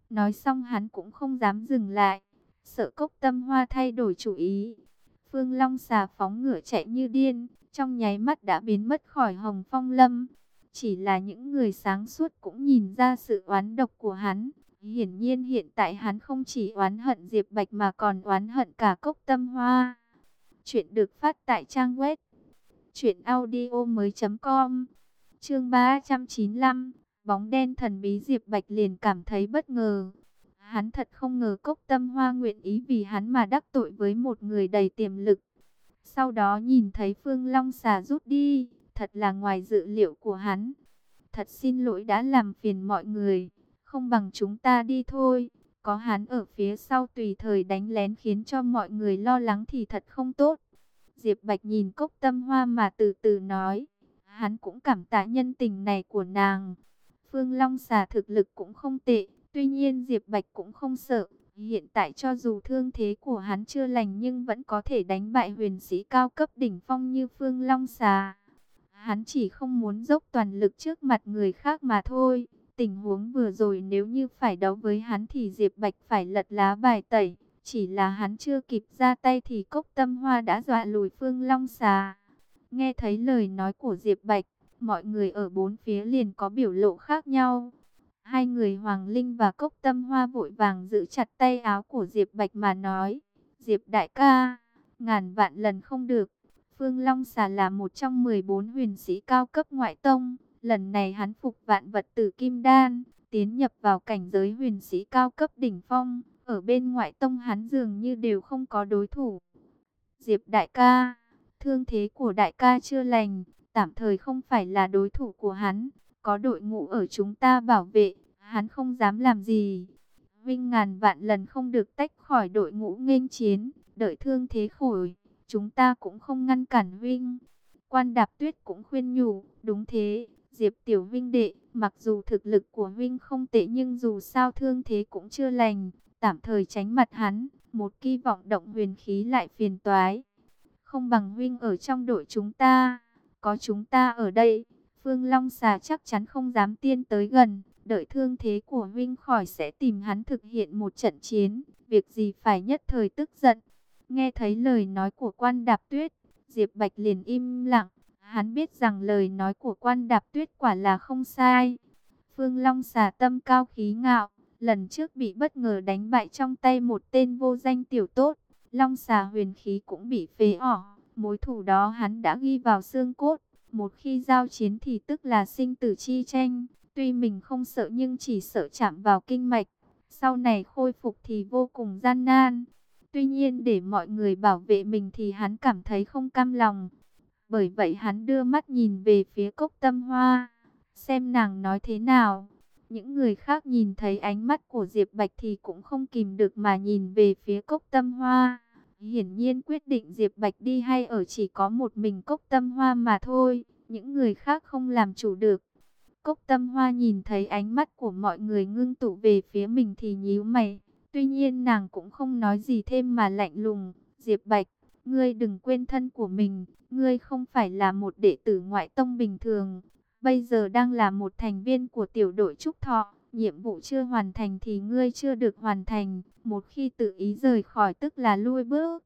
Nói xong hắn cũng không dám dừng lại, sợ Cốc Tâm Hoa thay đổi chủ ý. Phương Long xà phóng ngựa chạy như điên, trong nháy mắt đã biến mất khỏi Hồng Phong Lâm. Chỉ là những người sáng suốt cũng nhìn ra sự oán độc của hắn. Hiển nhiên hiện tại hắn không chỉ oán hận Diệp Bạch mà còn oán hận cả Cốc Tâm Hoa. Chuyện được phát tại trang web truyệnaudiomoi.com. Chương 395, bóng đen thần bí. Diệp Bạch liền cảm thấy bất ngờ. Hắn thật không ngờ Cốc Tâm Hoa nguyện ý vì hắn mà đắc tội với một người đầy tiềm lực. Sau đó nhìn thấy Phương Long xà rút đi, thật là ngoài dự liệu của hắn. Thật xin lỗi đã làm phiền mọi người, không bằng chúng ta đi thôi. Có hắn ở phía sau tùy thời đánh lén khiến cho mọi người lo lắng thì thật không tốt. Diệp Bạch nhìn Cốc Tâm Hoa mà từ từ nói, hắn cũng cảm tạ nhân tình này của nàng. Phương Long xà thực lực cũng không tệ, tuy nhiên Diệp Bạch cũng không sợ. Hiện tại cho dù thương thế của hắn chưa lành nhưng vẫn có thể đánh bại huyền sĩ cao cấp đỉnh phong như Phương Long xà. Hắn chỉ không muốn dốc toàn lực trước mặt người khác mà thôi. Tình huống vừa rồi nếu như phải đấu với hắn thì Diệp Bạch phải lật lá bài tẩy. Chỉ là hắn chưa kịp ra tay thì Cốc Tâm Hoa đã dọa lùi Phương Long xà. Nghe thấy lời nói của Diệp Bạch, mọi người ở bốn phía liền có biểu lộ khác nhau. Hai người Hoàng Linh và Cốc Tâm Hoa vội vàng giữ chặt tay áo của Diệp Bạch mà nói, Diệp đại ca, ngàn vạn lần không được. Phương Long xà là một trong 14 huyền sĩ cao cấp ngoại tông. Lần này hắn phục vạn vật tử kim đan, tiến nhập vào cảnh giới huyền sĩ cao cấp đỉnh phong. Ở bên ngoại tông hắn dường như đều không có đối thủ. Diệp đại ca, thương thế của đại ca chưa lành, tạm thời không phải là đối thủ của hắn. Có đội ngũ ở chúng ta bảo vệ, hắn không dám làm gì. Vinh ngàn vạn lần không được tách khỏi đội ngũ nghênh chiến, đợi thương thế khỏi, chúng ta cũng không ngăn cản Vinh. Quan Đạp Tuyết cũng khuyên nhủ, đúng thế, Diệp tiểu Vinh đệ, mặc dù thực lực của Vinh không tệ nhưng dù sao thương thế cũng chưa lành, tạm thời tránh mặt hắn, một kỳ vọng động huyền khí lại phiền toái. Không bằng Vinh ở trong đội chúng ta, có chúng ta ở đây, Phương Long xà chắc chắn không dám tiến tới gần, đợi thương thế của Vinh khỏi sẽ tìm hắn thực hiện một trận chiến, việc gì phải nhất thời tức giận. Nghe thấy lời nói của Quan Đạp Tuyết, Diệp Bạch liền im lặng, hắn biết rằng lời nói của Quan Đạp Tuyết quả là không sai. Phương Long xà tâm cao khí ngạo, lần trước bị bất ngờ đánh bại trong tay một tên vô danh tiểu tốt, Long xà huyền khí cũng bị phế bỏ, mối thù đó hắn đã ghi vào xương cốt. Một khi giao chiến thì tức là sinh tử chi tranh, tuy mình không sợ nhưng chỉ sợ chạm vào kinh mạch, sau này khôi phục thì vô cùng gian nan. Tuy nhiên để mọi người bảo vệ mình thì hắn cảm thấy không cam lòng. Bởi vậy hắn đưa mắt nhìn về phía Cốc Tâm Hoa, xem nàng nói thế nào. Những người khác nhìn thấy ánh mắt của Diệp Bạch thì cũng không kìm được mà nhìn về phía Cốc Tâm Hoa. Hiển nhiên quyết định Diệp Bạch đi hay ở chỉ có một mình Cốc Tâm Hoa mà thôi, những người khác không làm chủ được. Cốc Tâm Hoa nhìn thấy ánh mắt của mọi người ngưng tụ về phía mình thì nhíu mày. Tuy nhiên nàng cũng không nói gì thêm mà lạnh lùng, Diệp Bạch, ngươi đừng quên thân của mình, ngươi không phải là một đệ tử ngoại tông bình thường, bây giờ đang là một thành viên của tiểu đội Trúc Thọ. Nhiệm vụ chưa hoàn thành thì ngươi chưa được hoàn thành, một khi tự ý rời khỏi tức là lui bước.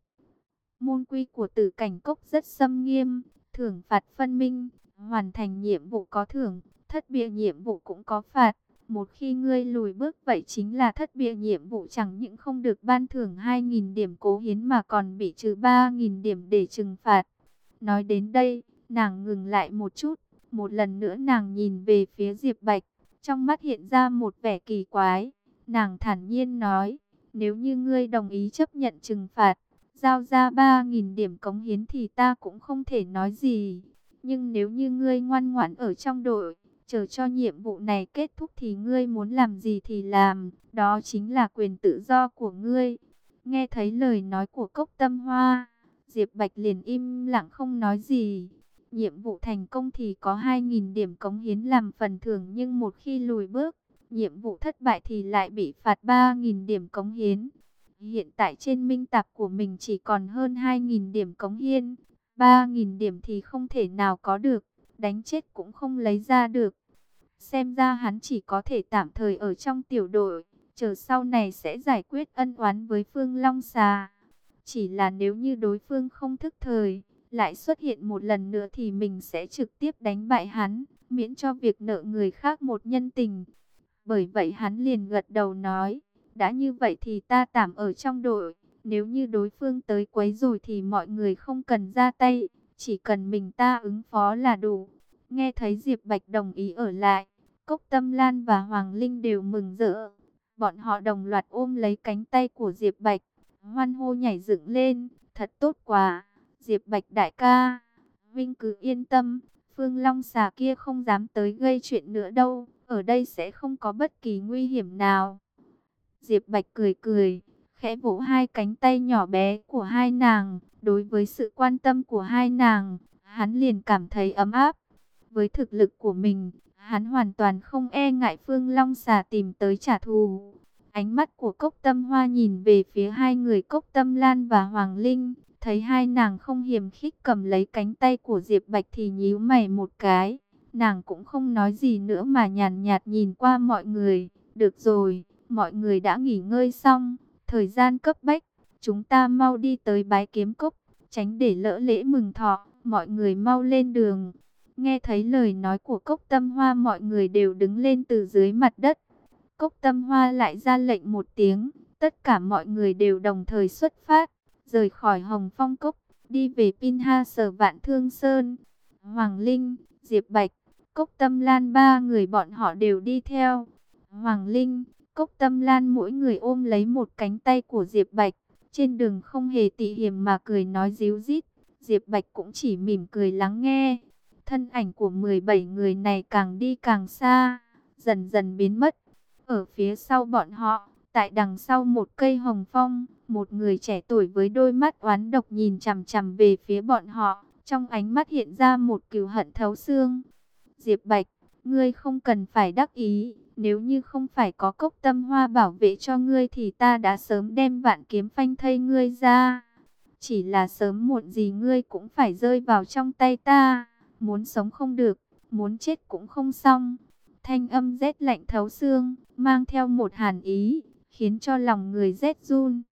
Môn quy của Tử Cảnh Cốc rất xâm nghiêm, thưởng phạt phân minh, hoàn thành nhiệm vụ có thưởng, thất bại nhiệm vụ cũng có phạt. Một khi ngươi lùi bước vậy chính là thất bại nhiệm vụ, chẳng những không được ban thưởng 2.000 điểm cố hiến mà còn bị trừ 3.000 điểm để trừng phạt. Nói đến đây, nàng ngừng lại một chút, một lần nữa nàng nhìn về phía Diệp Bạch. Trong mắt hiện ra một vẻ kỳ quái, nàng thản nhiên nói, nếu như ngươi đồng ý chấp nhận trừng phạt, giao ra 3.000 điểm cống hiến thì ta cũng không thể nói gì. Nhưng nếu như ngươi ngoan ngoãn ở trong đội, chờ cho nhiệm vụ này kết thúc thì ngươi muốn làm gì thì làm, đó chính là quyền tự do của ngươi. Nghe thấy lời nói của Cốc Tâm Hoa, Diệp Bạch liền im lặng không nói gì. Nhiệm vụ thành công thì có 2.000 điểm cống hiến làm phần thưởng, nhưng một khi lùi bước, nhiệm vụ thất bại thì lại bị phạt 3.000 điểm cống hiến. Hiện tại trên minh tạp của mình chỉ còn hơn 2.000 điểm cống hiến, 3.000 điểm thì không thể nào có được, đánh chết cũng không lấy ra được. Xem ra hắn chỉ có thể tạm thời ở trong tiểu đội, chờ sau này sẽ giải quyết ân oán với Phương Long Xà. Chỉ là nếu như đối phương không thức thời, lại xuất hiện một lần nữa thì mình sẽ trực tiếp đánh bại hắn, miễn cho việc nợ người khác một nhân tình. Bởi vậy hắn liền gật đầu nói, đã như vậy thì ta tạm ở trong đội, nếu như đối phương tới quấy rồi thì mọi người không cần ra tay, chỉ cần mình ta ứng phó là đủ. Nghe thấy Diệp Bạch đồng ý ở lại, Cốc Tâm Lan và Hoàng Linh đều mừng rỡ. Bọn họ đồng loạt ôm lấy cánh tay của Diệp Bạch, hoan hô nhảy dựng lên, thật tốt quá, Diệp Bạch đại ca, Vinh cứ yên tâm, Phương Long Xà kia không dám tới gây chuyện nữa đâu, ở đây sẽ không có bất kỳ nguy hiểm nào. Diệp Bạch cười cười, khẽ vỗ hai cánh tay nhỏ bé của hai nàng, đối với sự quan tâm của hai nàng, hắn liền cảm thấy ấm áp. Với thực lực của mình, hắn hoàn toàn không e ngại Phương Long Xà tìm tới trả thù. Ánh mắt của Cốc Tâm Hoa nhìn về phía hai người Cốc Tâm Lan và Hoàng Linh, thấy hai nàng không hiềm khích cầm lấy cánh tay của Diệp Bạch thì nhíu mày một cái. Nàng cũng không nói gì nữa mà nhàn nhạt nhìn qua mọi người. Được rồi, mọi người đã nghỉ ngơi xong, thời gian cấp bách, chúng ta mau đi tới Bái Kiếm Cốc, tránh để lỡ lễ mừng thọ, mọi người mau lên đường. Nghe thấy lời nói của Cốc Tâm Hoa, mọi người đều đứng lên từ dưới mặt đất. Cốc Tâm Hoa lại ra lệnh một tiếng, tất cả mọi người đều đồng thời xuất phát, rời khỏi Hồng Phong Cốc, đi về Pinha Sở Vạn Thương Sơn. Hoàng Linh, Diệp Bạch, Cốc Tâm Lan ba người bọn họ đều đi theo. Hoàng Linh, Cốc Tâm Lan mỗi người ôm lấy một cánh tay của Diệp Bạch, trên đường không hề tị hiềm mà cười nói ríu rít. Diệp Bạch cũng chỉ mỉm cười lắng nghe. Thân ảnh của 17 người này càng đi càng xa, dần dần biến mất. Ở phía sau bọn họ, tại đằng sau một cây hồng phong, một người trẻ tuổi với đôi mắt oán độc nhìn chằm chằm về phía bọn họ, trong ánh mắt hiện ra một cừu hận thấu xương. Diệp Bạch, ngươi không cần phải đắc ý, nếu như không phải có Cốc Tâm Hoa bảo vệ cho ngươi thì ta đã sớm đem Vạn Kiếm Phanh thây ngươi ra. Chỉ là sớm muộn gì ngươi cũng phải rơi vào trong tay ta, muốn sống không được, muốn chết cũng không xong. Thanh âm rét lạnh thấu xương, mang theo một hàn ý, khiến cho lòng người rét run.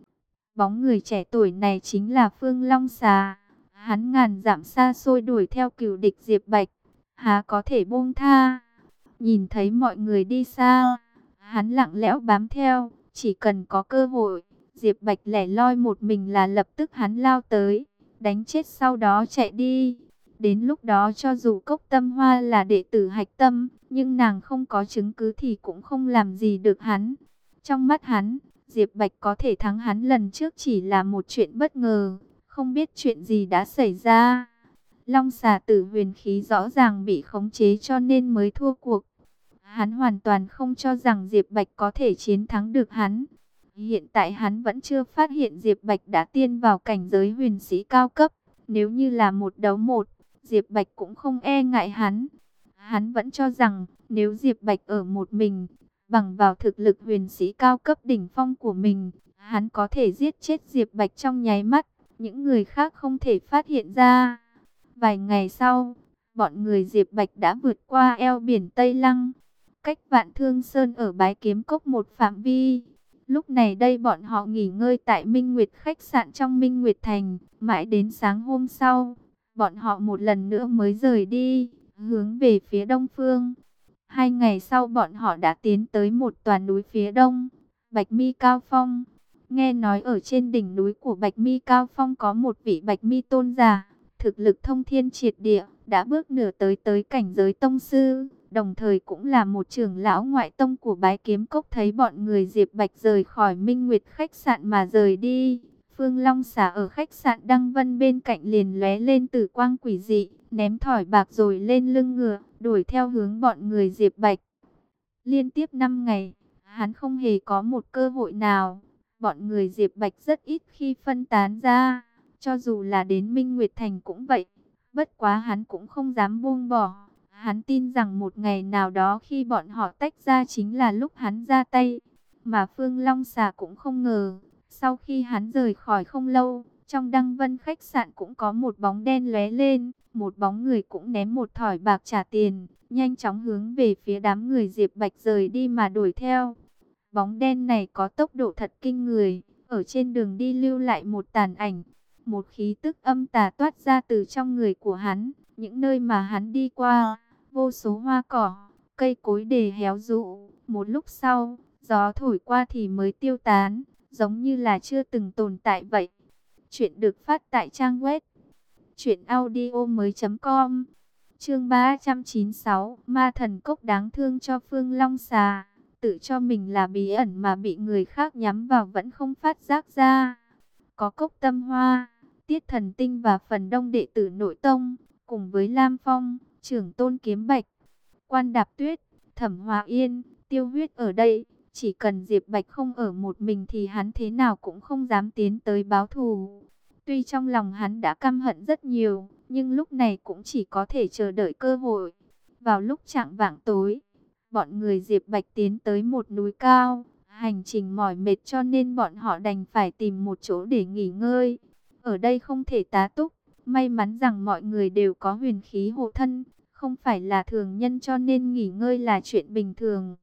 Bóng người trẻ tuổi này chính là Phương Long Xà. Hắn ngàn dặm xa xôi đuổi theo cừu địch Diệp Bạch, há có thể buông tha. Nhìn thấy mọi người đi xa, hắn lặng lẽo bám theo, chỉ cần có cơ hội, Diệp Bạch lẻ loi một mình là lập tức hắn lao tới, đánh chết sau đó chạy đi. Đến lúc đó cho dù Cốc Tâm Hoa là đệ tử hạch tâm, nhưng nàng không có chứng cứ thì cũng không làm gì được hắn. Trong mắt hắn, Diệp Bạch có thể thắng hắn lần trước chỉ là một chuyện bất ngờ, không biết chuyện gì đã xảy ra. Long xà tử huyền khí rõ ràng bị khống chế cho nên mới thua cuộc. Hắn hoàn toàn không cho rằng Diệp Bạch có thể chiến thắng được hắn. Hiện tại hắn vẫn chưa phát hiện Diệp Bạch đã tiên vào cảnh giới huyền sĩ cao cấp. Nếu như là một đấu một, Diệp Bạch cũng không e ngại hắn. Hắn vẫn cho rằng nếu Diệp Bạch ở một mình, bằng vào thực lực huyền sĩ cao cấp đỉnh phong của mình, hắn có thể giết chết Diệp Bạch trong nháy mắt. Những người khác không thể phát hiện ra. Vài ngày sau, bọn người Diệp Bạch đã vượt qua eo biển Tây Lăng, cách Vạn Thương Sơn ở Bái Kiếm Cốc một phạm vi. Lúc này đây bọn họ nghỉ ngơi tại Minh Nguyệt khách sạn trong Minh Nguyệt Thành, mãi đến sáng hôm sau, bọn họ một lần nữa mới rời đi, hướng về phía đông phương. 2 ngày sau bọn họ đã tiến tới một tòa núi phía đông, Bạch Mi Cao Phong. Nghe nói ở trên đỉnh núi của Bạch Mi Cao Phong có một vị Bạch Mi tôn giả, thực lực thông thiên triệt địa, đã bước nửa tới cảnh giới tông sư, đồng thời cũng là một trưởng lão ngoại tông của Bái Kiếm Cốc. Thấy bọn người Diệp Bạch rời khỏi Minh Nguyệt khách sạn mà rời đi, Phương Long Xà ở khách sạn Đăng Vân bên cạnh liền lóe lên tử quang quỷ dị, ném thỏi bạc rồi lên lưng ngựa, đuổi theo hướng bọn người Diệp Bạch. Liên tiếp 5 ngày, hắn không hề có một cơ hội nào. Bọn người Diệp Bạch rất ít khi phân tán ra, cho dù là đến Minh Nguyệt Thành cũng vậy. Bất quá hắn cũng không dám buông bỏ. Hắn tin rằng một ngày nào đó khi bọn họ tách ra chính là lúc hắn ra tay. Mà Phương Long Xà cũng không ngờ, sau khi hắn rời khỏi không lâu, trong Đăng Vân khách sạn cũng có một bóng đen lóe lên. Một bóng người cũng ném một thỏi bạc trả tiền, nhanh chóng hướng về phía đám người Diệp Bạch rời đi mà đuổi theo. Bóng đen này có tốc độ thật kinh người, ở trên đường đi lưu lại một tàn ảnh. Một khí tức âm tà toát ra từ trong người của hắn, những nơi mà hắn đi qua, vô số hoa cỏ, cây cối đề héo rũ. Một lúc sau, gió thổi qua thì mới tiêu tán, giống như là chưa từng tồn tại vậy. Chuyện được phát tại trang web truyệnaudiomoi.com. Chương 396, Ma thần cốc đáng thương cho Phương Long Xà, tự cho mình là bí ẩn mà bị người khác nhắm vào vẫn không phát giác ra. Có Cốc Tâm Hoa, Tiết Thần Tinh và phần đông đệ tử nội tông, cùng với Lam Phong, Trưởng Tôn Kiếm Bạch, Quan Đạp Tuyết, Thẩm Hòa Yên, Tiêu Huyết ở đây. Chỉ cần Diệp Bạch không ở một mình thì hắn thế nào cũng không dám tiến tới báo thù. Tuy trong lòng hắn đã căm hận rất nhiều, nhưng lúc này cũng chỉ có thể chờ đợi cơ hội. Vào lúc chạng vạng tối, bọn người Diệp Bạch tiến tới một núi cao. Hành trình mỏi mệt cho nên bọn họ đành phải tìm một chỗ để nghỉ ngơi. Ở đây không thể tá túc. May mắn rằng mọi người đều có huyền khí hộ thân, không phải là thường nhân cho nên nghỉ ngơi là chuyện bình thường.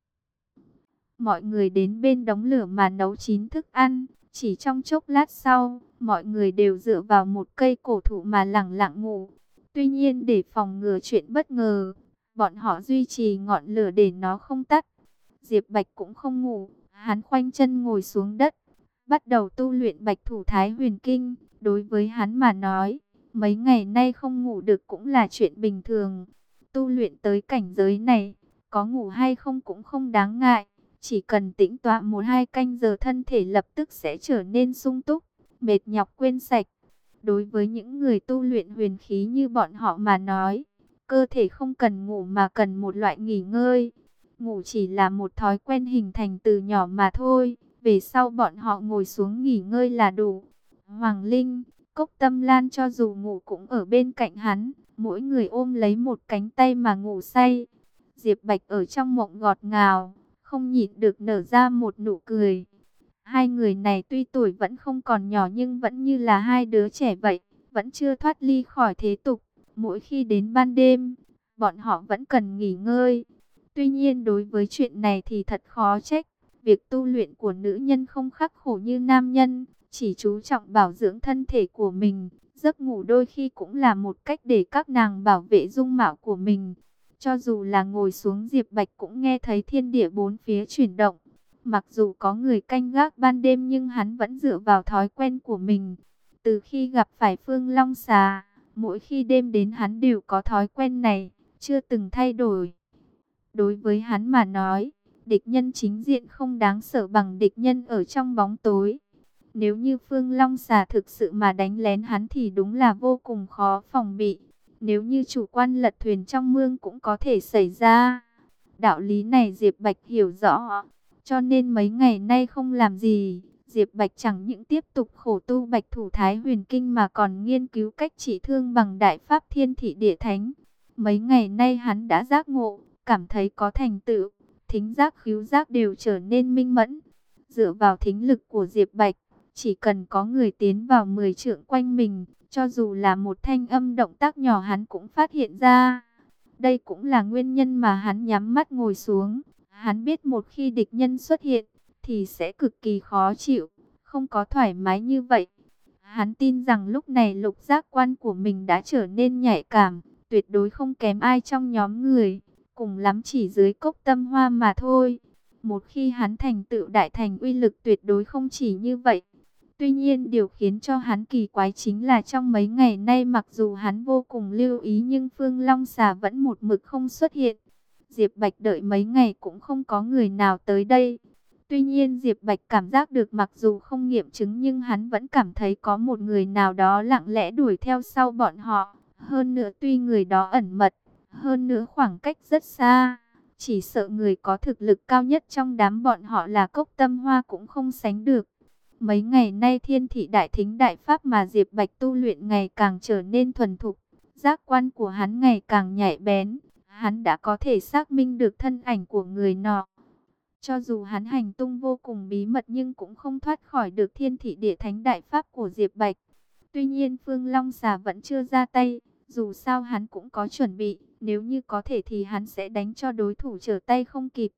Mọi người đến bên đống lửa mà nấu chín thức ăn. Chỉ trong chốc lát sau, mọi người đều dựa vào một cây cổ thụ mà lẳng lặng ngủ. Tuy nhiên để phòng ngừa chuyện bất ngờ, bọn họ duy trì ngọn lửa để nó không tắt. Diệp Bạch cũng không ngủ, hắn khoanh chân ngồi xuống đất, bắt đầu tu luyện Bạch Thủ Thái Huyền Kinh. Đối với hắn mà nói, mấy ngày nay không ngủ được cũng là chuyện bình thường. Tu luyện tới cảnh giới này, có ngủ hay không cũng không đáng ngại. Chỉ cần tĩnh tọa 1-2 canh giờ thân thể lập tức sẽ trở nên sung túc, mệt nhọc quên sạch. Đối với những người tu luyện huyền khí như bọn họ mà nói, cơ thể không cần ngủ mà cần một loại nghỉ ngơi. Ngủ chỉ là một thói quen hình thành từ nhỏ mà thôi, về sau bọn họ ngồi xuống nghỉ ngơi là đủ. Hoàng Linh, Cốc Tâm Lan cho dù ngủ cũng ở bên cạnh hắn, mỗi người ôm lấy một cánh tay mà ngủ say. Diệp Bạch ở trong mộng ngọt ngào, không nhịn được nở ra một nụ cười. Hai người này tuy tuổi vẫn không còn nhỏ nhưng vẫn như là hai đứa trẻ vậy, vẫn chưa thoát ly khỏi thế tục. Mỗi khi đến ban đêm, bọn họ vẫn cần nghỉ ngơi. Tuy nhiên đối với chuyện này thì thật khó trách. Việc tu luyện của nữ nhân không khắc khổ như nam nhân, chỉ chú trọng bảo dưỡng thân thể của mình. Giấc ngủ đôi khi cũng là một cách để các nàng bảo vệ dung mạo của mình. Cho dù là ngồi xuống, Diệp Bạch cũng nghe thấy thiên địa bốn phía chuyển động. Mặc dù có người canh gác ban đêm nhưng hắn vẫn dựa vào thói quen của mình. Từ khi gặp phải Phương Long Xà, mỗi khi đêm đến hắn đều có thói quen này, chưa từng thay đổi. Đối với hắn mà nói, địch nhân chính diện không đáng sợ bằng địch nhân ở trong bóng tối. Nếu như Phương Long Xà thực sự mà đánh lén hắn thì đúng là vô cùng khó phòng bị. Nếu như chủ quan lật thuyền trong mương cũng có thể xảy ra. Đạo lý này Diệp Bạch hiểu rõ. Cho nên mấy ngày nay không làm gì, Diệp Bạch chẳng những tiếp tục khổ tu Bạch Thủ Thái Huyền Kinh mà còn nghiên cứu cách trị thương bằng Đại Pháp Thiên Thị Địa Thánh. Mấy ngày nay hắn đã giác ngộ, cảm thấy có thành tựu, thính giác khứu giác đều trở nên minh mẫn. Dựa vào thính lực của Diệp Bạch, chỉ cần có người tiến vào 10 trượng quanh mình, cho dù là một thanh âm động tác nhỏ hắn cũng phát hiện ra. Đây cũng là nguyên nhân mà hắn nhắm mắt ngồi xuống. Hắn biết một khi địch nhân xuất hiện, thì sẽ cực kỳ khó chịu, không có thoải mái như vậy. Hắn tin rằng lúc này lục giác quan của mình đã trở nên nhạy cảm, tuyệt đối không kém ai trong nhóm người, cùng lắm chỉ dưới Cốc Tâm Hoa mà thôi. Một khi hắn thành tựu đại thành, uy lực tuyệt đối không chỉ như vậy. Tuy nhiên điều khiến cho hắn kỳ quái chính là trong mấy ngày nay mặc dù hắn vô cùng lưu ý nhưng Phương Long Xà vẫn một mực không xuất hiện. Diệp Bạch đợi mấy ngày cũng không có người nào tới đây. Tuy nhiên Diệp Bạch cảm giác được mặc dù không nghiệm chứng nhưng hắn vẫn cảm thấy có một người nào đó lặng lẽ đuổi theo sau bọn họ. Hơn nữa tuy người đó ẩn mật, hơn nữa khoảng cách rất xa, chỉ sợ người có thực lực cao nhất trong đám bọn họ là Cốc Tâm Hoa cũng không sánh được. Mấy ngày nay Thiên Thị Đại Thính Đại Pháp mà Diệp Bạch tu luyện ngày càng trở nên thuần thục, giác quan của hắn ngày càng nhạy bén. Hắn đã có thể xác minh được thân ảnh của người nọ. Cho dù hắn hành tung vô cùng bí mật nhưng cũng không thoát khỏi được Thiên Thị Địa Thánh Đại Pháp của Diệp Bạch. Tuy nhiên Phương Long Xà vẫn chưa ra tay, dù sao hắn cũng có chuẩn bị, nếu như có thể thì hắn sẽ đánh cho đối thủ trở tay không kịp.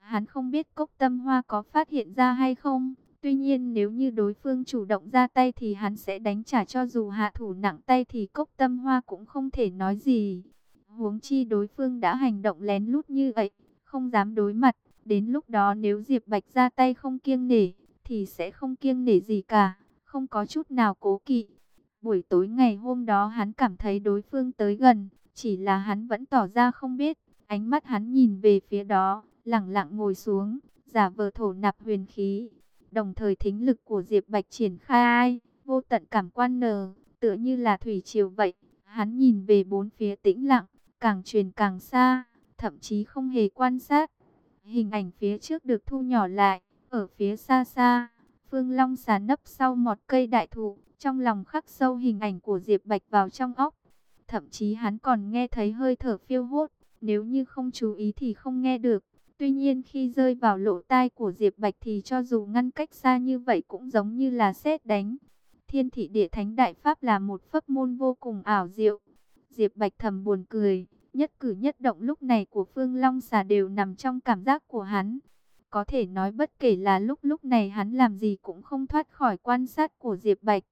Hắn không biết Cốc Tâm Hoa có phát hiện ra hay không. Tuy nhiên nếu như đối phương chủ động ra tay thì hắn sẽ đánh trả, cho dù hạ thủ nặng tay thì Cốc Tâm Hoa cũng không thể nói gì. Huống chi đối phương đã hành động lén lút như vậy, không dám đối mặt. Đến lúc đó nếu Diệp Bạch ra tay không kiêng nể, thì sẽ không kiêng nể gì cả, không có chút nào cố kỵ. Buổi tối ngày hôm đó hắn cảm thấy đối phương tới gần, chỉ là hắn vẫn tỏ ra không biết. Ánh mắt hắn nhìn về phía đó, lẳng lặng ngồi xuống, giả vờ thổ nạp huyền khí. Đồng thời thính lực của Diệp Bạch triển khai, vô tận cảm quan tựa như là thủy triều vậy. Hắn nhìn về bốn phía tĩnh lặng, càng truyền càng xa, thậm chí không hề quan sát. Hình ảnh phía trước được thu nhỏ lại, ở phía xa xa, Phương Long xà nấp sau một cây đại thụ, trong lòng khắc sâu hình ảnh của Diệp Bạch vào trong óc. Thậm chí hắn còn nghe thấy hơi thở phiêu hốt, nếu như không chú ý thì không nghe được. Tuy nhiên khi rơi vào lỗ tai của Diệp Bạch thì cho dù ngăn cách xa như vậy cũng giống như là sét đánh. Thiên thị địa thánh đại pháp là một pháp môn vô cùng ảo diệu. Diệp Bạch thầm buồn cười, nhất cử nhất động lúc này của Phương Long xà đều nằm trong cảm giác của hắn. Có thể nói bất kể là lúc này hắn làm gì cũng không thoát khỏi quan sát của Diệp Bạch.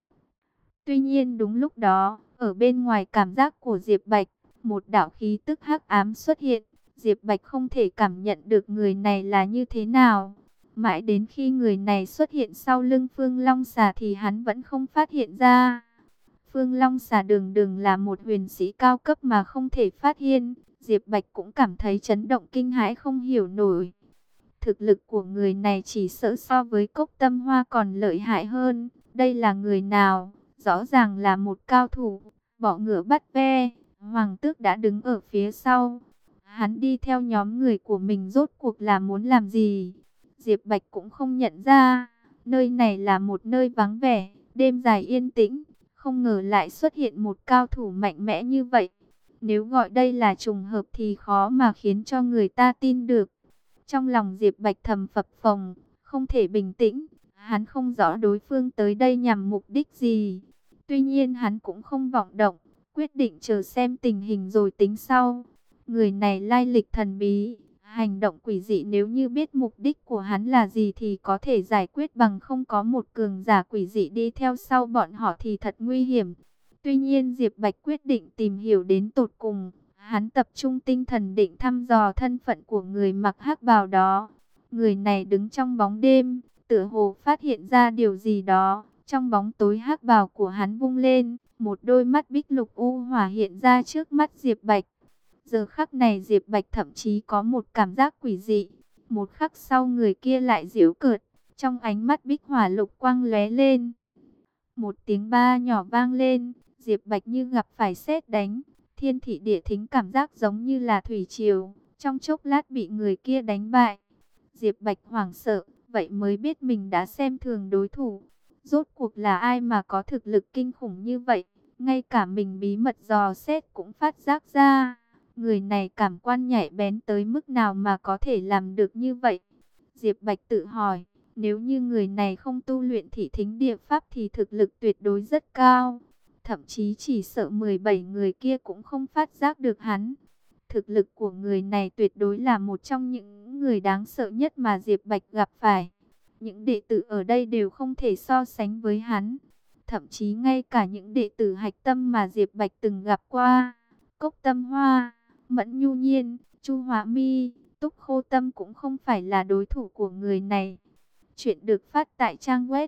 Tuy nhiên đúng lúc đó, ở bên ngoài cảm giác của Diệp Bạch, một đạo khí tức hắc ám xuất hiện. Diệp Bạch không thể cảm nhận được người này là như thế nào. Mãi đến khi người này xuất hiện sau lưng Phương Long xà thì hắn vẫn không phát hiện ra. Phương Long xà đường đường là một huyền sĩ cao cấp mà không thể phát hiện. Diệp Bạch cũng cảm thấy chấn động kinh hãi không hiểu nổi. Thực lực của người này chỉ sợ so với Cốc Tâm Hoa còn lợi hại hơn. Đây là người nào? Rõ ràng là một cao thủ. Bỏ ngựa bắt ve, Hoàng Tước đã đứng ở phía sau. Hắn đi theo nhóm người của mình rốt cuộc là muốn làm gì? Diệp Bạch cũng không nhận ra. Nơi này là một nơi vắng vẻ, đêm dài yên tĩnh. Không ngờ lại xuất hiện một cao thủ mạnh mẽ như vậy. Nếu gọi đây là trùng hợp thì khó mà khiến cho người ta tin được. Trong lòng Diệp Bạch thầm phập phồng, không thể bình tĩnh. Hắn không rõ đối phương tới đây nhằm mục đích gì. Tuy nhiên hắn cũng không vọng động, quyết định chờ xem tình hình rồi tính sau. Người này lai lịch thần bí, hành động quỷ dị, nếu như biết mục đích của hắn là gì thì có thể giải quyết, bằng không có một cường giả quỷ dị đi theo sau bọn họ thì thật nguy hiểm. Tuy nhiên Diệp Bạch quyết định tìm hiểu đến tột cùng. Hắn tập trung tinh thần định thăm dò thân phận của người mặc hắc bào đó. Người này đứng trong bóng đêm, tựa hồ phát hiện ra điều gì đó. Trong bóng tối hắc bào của hắn vung lên, một đôi mắt bích lục u hỏa hiện ra trước mắt Diệp Bạch. Giờ khắc này Diệp Bạch thậm chí có một cảm giác quỷ dị. Một khắc sau người kia lại giễu cợt, trong ánh mắt bích hỏa lục quang lóe lên. Một tiếng ba nhỏ vang lên, Diệp Bạch như gặp phải sét đánh. Thiên thị địa thính cảm giác giống như là thủy triều, trong chốc lát bị người kia đánh bại. Diệp Bạch hoảng sợ, vậy mới biết mình đã xem thường đối thủ. Rốt cuộc là ai mà có thực lực kinh khủng như vậy, ngay cả mình bí mật dò xét cũng phát giác ra. Người này cảm quan nhạy bén tới mức nào mà có thể làm được như vậy? Diệp Bạch tự hỏi, nếu như người này không tu luyện thị thính địa pháp thì thực lực tuyệt đối rất cao. Thậm chí chỉ sợ 17 người kia cũng không phát giác được hắn. Thực lực của người này tuyệt đối là một trong những người đáng sợ nhất mà Diệp Bạch gặp phải. Những đệ tử ở đây đều không thể so sánh với hắn. Thậm chí ngay cả những đệ tử hạch tâm mà Diệp Bạch từng gặp qua, Cốc Tâm Hoa, Mẫn Nhu Nhiên, Chu Hóa Mi, Túc Khô Tâm cũng không phải là đối thủ của người này. Chuyện được phát tại trang web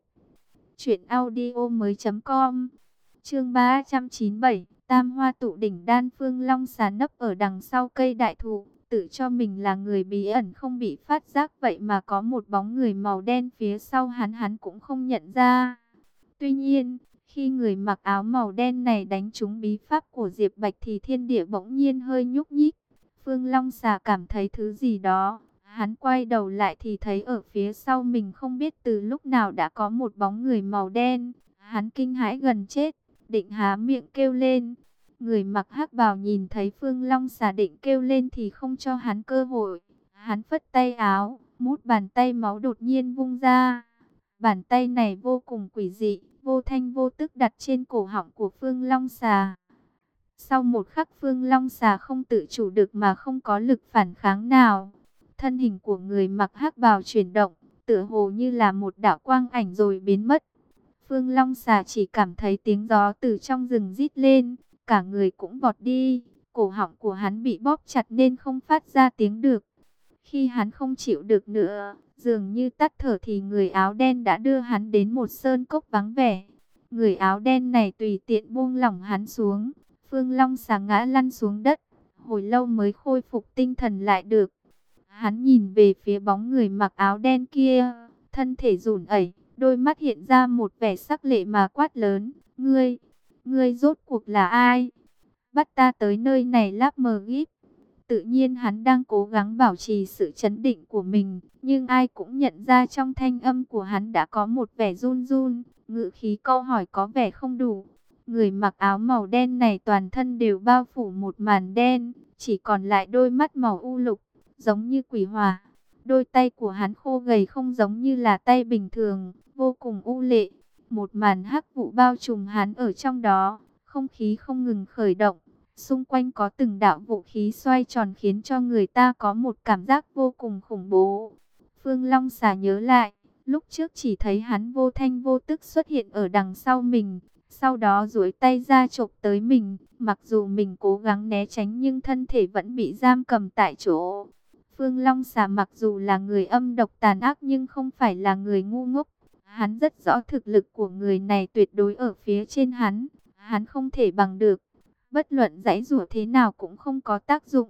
truyệnaudiomoi.com. Chương 397, Tam Hoa tụ đỉnh đan. Phương Long xà nấp ở đằng sau cây đại thụ, tự cho mình là người bí ẩn không bị phát giác, vậy mà có một bóng người màu đen phía sau hắn cũng không nhận ra. Tuy nhiên, khi người mặc áo màu đen này đánh trúng bí pháp của Diệp Bạch thì thiên địa bỗng nhiên hơi nhúc nhích. Phương Long xà cảm thấy thứ gì đó. Hắn quay đầu lại thì thấy ở phía sau mình không biết từ lúc nào đã có một bóng người màu đen. Hắn kinh hãi gần chết, định há miệng kêu lên. Người mặc hắc bào nhìn thấy Phương Long xà định kêu lên thì không cho hắn cơ hội. Hắn phất tay áo, mút bàn tay máu đột nhiên vung ra. Bàn tay này vô cùng quỷ dị, vô thanh vô tức đặt trên cổ họng của Phương Long xà. Sau một khắc Phương Long xà không tự chủ được mà không có lực phản kháng nào. Thân hình của người mặc hắc bào chuyển động, tựa hồ như là một đạo quang ảnh rồi biến mất. Phương Long Xà chỉ cảm thấy tiếng gió từ trong rừng rít lên, cả người cũng vọt đi, cổ họng của hắn bị bóp chặt nên không phát ra tiếng được. Khi hắn không chịu được nữa, dường như tắt thở thì người áo đen đã đưa hắn đến một sơn cốc vắng vẻ. Người áo đen này tùy tiện buông lỏng hắn xuống, Phương Long Xà ngã lăn xuống đất, hồi lâu mới khôi phục tinh thần lại được. Hắn nhìn về phía bóng người mặc áo đen kia, thân thể run rẩy, đôi mắt hiện ra một vẻ sắc lệ mà quát lớn, ngươi rốt cuộc là ai? Bắt ta tới nơi này láp mờ gíp. Tự nhiên hắn đang cố gắng bảo trì sự trấn định của mình, nhưng ai cũng nhận ra trong thanh âm của hắn đã có một vẻ run run, ngữ khí câu hỏi có vẻ không đủ. Người mặc áo màu đen này toàn thân đều bao phủ một màn đen, chỉ còn lại đôi mắt màu u lục, giống như quỷ hỏa. Đôi tay của hắn khô gầy không giống như là tay bình thường, vô cùng u lệ. Một màn hắc vụ bao trùm hắn ở trong đó, không khí không ngừng khởi động. Xung quanh có từng đạo vũ khí xoay tròn khiến cho người ta có một cảm giác vô cùng khủng bố. Phương Long Xà nhớ lại, lúc trước chỉ thấy hắn vô thanh vô tức xuất hiện ở đằng sau mình, sau đó duỗi tay ra chộp tới mình. Mặc dù mình cố gắng né tránh nhưng thân thể vẫn bị giam cầm tại chỗ. Phương Long Xà mặc dù là người âm độc tàn ác nhưng không phải là người ngu ngốc. Hắn rất rõ thực lực của người này tuyệt đối ở phía trên hắn, hắn không thể bằng được. Bất luận giãy giụa thế nào cũng không có tác dụng.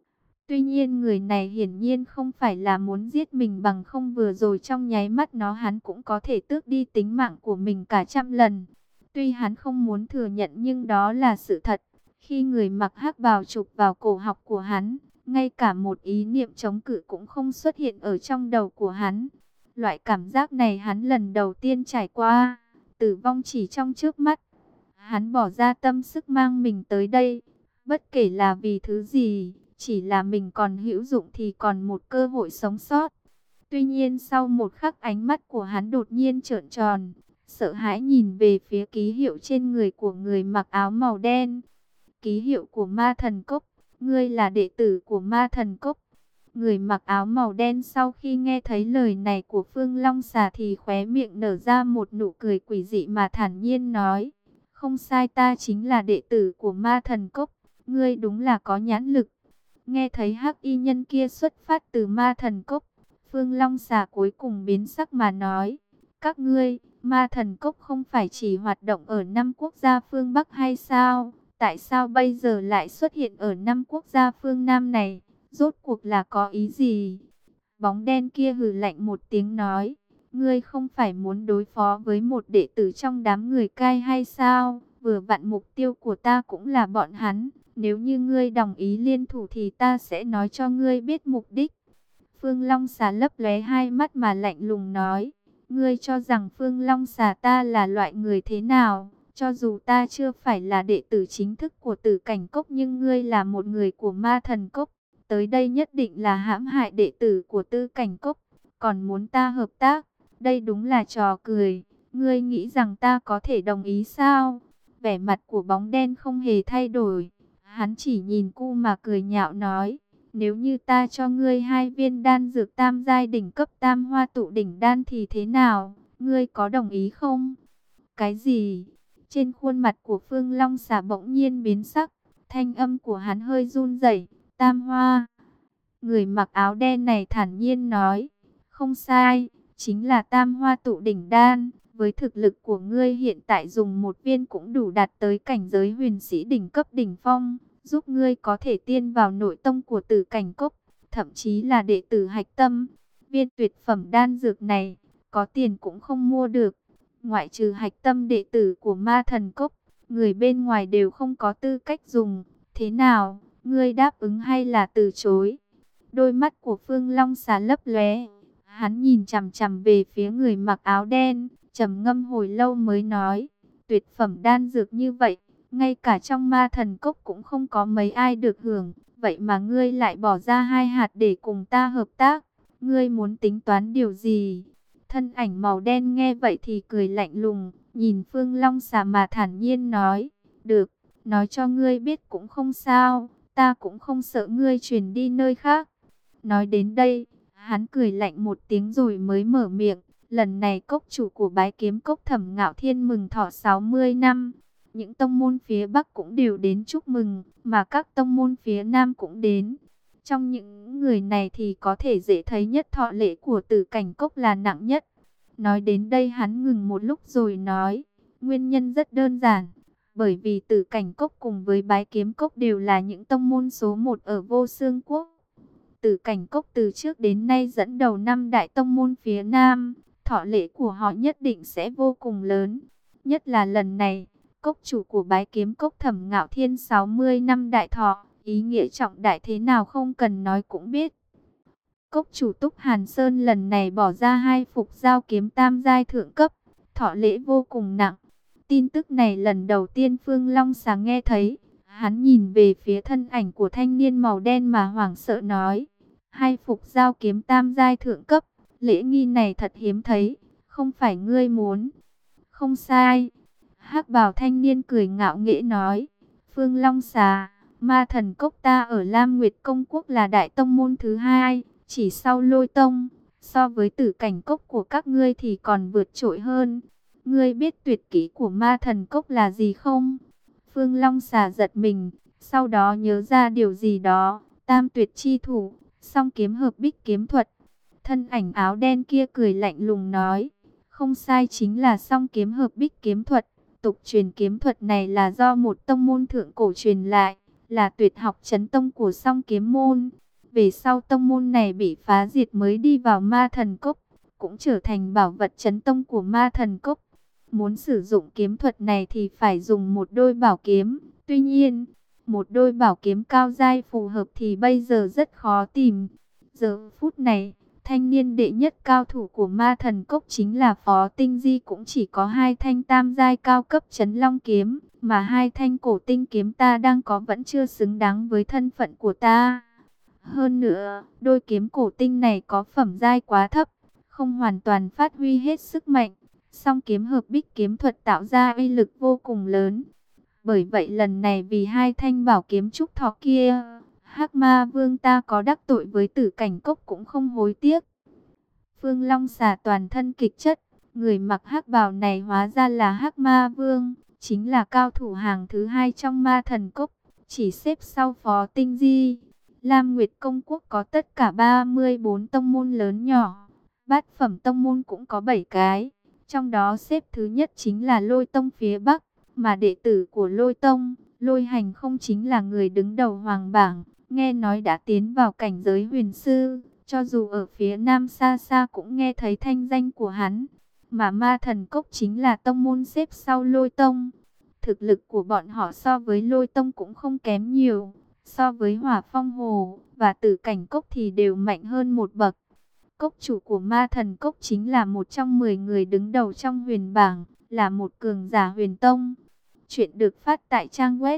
Tuy nhiên người này hiển nhiên không phải là muốn giết mình, bằng không vừa rồi trong nháy mắt nó hắn cũng có thể tước đi tính mạng của mình cả trăm lần. Tuy hắn không muốn thừa nhận nhưng đó là sự thật. Khi người mặc hắc bào chụp vào cổ họng của hắn, ngay cả một ý niệm chống cự cũng không xuất hiện ở trong đầu của hắn. Loại cảm giác này hắn lần đầu tiên trải qua, tử vong chỉ trong trước mắt. Hắn bỏ ra tâm sức mang mình tới đây, bất kể là vì thứ gì, chỉ là mình còn hữu dụng thì còn một cơ hội sống sót. Tuy nhiên sau một khắc ánh mắt của hắn đột nhiên trợn tròn, sợ hãi nhìn về phía ký hiệu trên người của người mặc áo màu đen. Ký hiệu của Ma Thần Cốc, ngươi là đệ tử của Ma Thần Cốc. Người mặc áo màu đen sau khi nghe thấy lời này của Phương Long Xà thì khóe miệng nở ra một nụ cười quỷ dị mà thản nhiên nói. Không sai, ta chính là đệ tử của Ma Thần Cốc, ngươi đúng là có nhãn lực. Nghe thấy hắc y nhân kia xuất phát từ Ma Thần Cốc, Phương Long Xà cuối cùng biến sắc mà nói. Các ngươi, Ma Thần Cốc không phải chỉ hoạt động ở 5 quốc gia phương Bắc hay sao? Tại sao bây giờ lại xuất hiện ở 5 quốc gia phương Nam này? Rốt cuộc là có ý gì? Bóng đen kia hừ lạnh một tiếng nói. Ngươi không phải muốn đối phó với một đệ tử trong đám người cai hay sao? Vừa vặn mục tiêu của ta cũng là bọn hắn. Nếu như ngươi đồng ý liên thủ thì ta sẽ nói cho ngươi biết mục đích. Phương Long Xà lấp lóe hai mắt mà lạnh lùng nói. Ngươi cho rằng Phương Long Xà ta là loại người thế nào? Cho dù ta chưa phải là đệ tử chính thức của Tử Cảnh Cốc nhưng ngươi là một người của Ma Thần Cốc. Tới đây nhất định là hãm hại đệ tử của Tư Cảnh Cốc. Còn muốn ta hợp tác? Đây đúng là trò cười. Ngươi nghĩ rằng ta có thể đồng ý sao? Vẻ mặt của bóng đen không hề thay đổi. Hắn chỉ nhìn cu mà cười nhạo nói. Nếu như ta cho ngươi 2 viên đan dược tam giai đỉnh cấp tam hoa tụ đỉnh đan thì thế nào? Ngươi có đồng ý không? Cái gì? Trên khuôn mặt của Phương Long Xà bỗng nhiên biến sắc. Thanh âm của hắn hơi run rẩy. Tam hoa. Người mặc áo đen này thản nhiên nói. Không sai, chính là tam hoa tụ đỉnh đan. Với thực lực của ngươi hiện tại dùng 1 viên cũng đủ đạt tới cảnh giới huyền sĩ đỉnh cấp đỉnh phong, giúp ngươi có thể tiên vào nội tông của Tử Cảnh Cốc, thậm chí là đệ tử hạch tâm. Viên tuyệt phẩm đan dược này, có tiền cũng không mua được. Ngoại trừ hạch tâm đệ tử của Ma Thần Cốc, người bên ngoài đều không có tư cách dùng. Thế nào, ngươi đáp ứng hay là từ chối? Đôi mắt của Phương Long Xà lấp lóe. Hắn nhìn chằm chằm về phía người mặc áo đen, trầm ngâm hồi lâu mới nói, tuyệt phẩm đan dược như vậy, ngay cả trong Ma Thần Cốc cũng không có mấy ai được hưởng, vậy mà ngươi lại bỏ ra 2 hạt để cùng ta hợp tác, ngươi muốn tính toán điều gì? Thân ảnh màu đen nghe vậy thì cười lạnh lùng, nhìn Phương Long Xà mà thản nhiên nói, được, nói cho ngươi biết cũng không sao, ta cũng không sợ ngươi chuyển đi nơi khác. Nói đến đây, hắn cười lạnh một tiếng rồi mới mở miệng. Lần này cốc chủ của Bái Kiếm Cốc Thẩm Ngạo Thiên mừng thọ 60 năm. Những tông môn phía Bắc cũng đều đến chúc mừng, mà các tông môn phía Nam cũng đến. Trong những người này thì có thể dễ thấy nhất thọ lễ của Tử Cảnh Cốc là nặng nhất. Nói đến đây hắn ngừng một lúc rồi nói, nguyên nhân rất đơn giản. Bởi vì Tử Cảnh Cốc cùng với Bái Kiếm Cốc đều là những tông môn số 1 ở Vô Xương Quốc. Tử Cảnh Cốc từ trước đến nay dẫn đầu 5 đại tông môn phía Nam, thọ lễ của họ nhất định sẽ vô cùng lớn. Nhất là lần này, cốc chủ của Bái Kiếm Cốc Thẩm Ngạo Thiên 60 năm đại thọ, ý nghĩa trọng đại thế nào không cần nói cũng biết. Cốc chủ Túc Hàn Sơn lần này bỏ ra 2 phục giao kiếm tam giai thượng cấp, thọ lễ vô cùng nặng. Tin tức này lần đầu tiên Phương Long Sáng nghe thấy, hắn nhìn về phía thân ảnh của thanh niên màu đen mà hoảng sợ nói, 2 phục giao kiếm tam giai thượng cấp, lễ nghi này thật hiếm thấy, không phải ngươi muốn. Không sai. Hắc bào thanh niên cười ngạo nghễ nói, Phương Long Xà, ma thần cốc ta ở Lam Nguyệt Công Quốc là đại tông môn thứ 2, chỉ sau Lôi Tông, so với Tử Cảnh Cốc của các ngươi thì còn vượt trội hơn. Ngươi biết tuyệt kỹ của ma thần cốc là gì không? Phương Long Xà giật mình, sau đó nhớ ra điều gì đó, tam tuyệt chi thủ, song kiếm hợp bích kiếm thuật. Thân ảnh áo đen kia cười lạnh lùng nói, không sai, chính là song kiếm hợp bích kiếm thuật. Tục truyền kiếm thuật này là do một tông môn thượng cổ truyền lại, là tuyệt học chấn tông của song kiếm môn. Về sau tông môn này bị phá diệt mới đi vào ma thần cốc, cũng trở thành bảo vật chấn tông của ma thần cốc. Muốn sử dụng kiếm thuật này thì phải dùng một đôi bảo kiếm. Tuy nhiên, một đôi bảo kiếm cao giai phù hợp thì bây giờ rất khó tìm. Giờ phút này, thanh niên đệ nhất cao thủ của ma thần cốc chính là Phó Tinh Di, cũng chỉ có 2 thanh tam giai cao cấp chấn long kiếm, mà 2 thanh cổ tinh kiếm ta đang có vẫn chưa xứng đáng với thân phận của ta. Hơn nữa, đôi kiếm cổ tinh này có phẩm giai quá thấp, không hoàn toàn phát huy hết sức mạnh. Song kiếm hợp bích kiếm thuật tạo ra uy lực vô cùng lớn. Bởi vậy lần này vì 2 thanh bảo kiếm trúc thọ kia, Hắc Ma Vương ta có đắc tội với Tử Cảnh Cốc cũng không hối tiếc. Phương Long Xà toàn thân kịch chất, người mặc hắc bào này hóa ra là Hắc Ma Vương, chính là cao thủ hàng thứ 2 trong ma thần cốc, chỉ xếp sau Phó Tinh Di. Lam Nguyệt Công Quốc có tất cả 34 tông môn lớn nhỏ, bát phẩm tông môn cũng có 7 cái, trong đó xếp thứ nhất chính là Lôi Tông phía Bắc, mà đệ tử của Lôi Tông, Lôi Hành không chính là người đứng đầu hoàng bảng, nghe nói đã tiến vào cảnh giới huyền sư, cho dù ở phía Nam xa xa cũng nghe thấy thanh danh của hắn. Mà ma thần cốc chính là tông môn xếp sau Lôi Tông. Thực lực của bọn họ so với Lôi Tông cũng không kém nhiều, so với Hỏa Phong Hồ và Tử Cảnh Cốc thì đều mạnh hơn một bậc. Cốc chủ của ma thần cốc chính là một trong 10 người đứng đầu trong huyền bảng, là một cường giả huyền tông. Chuyện được phát tại trang web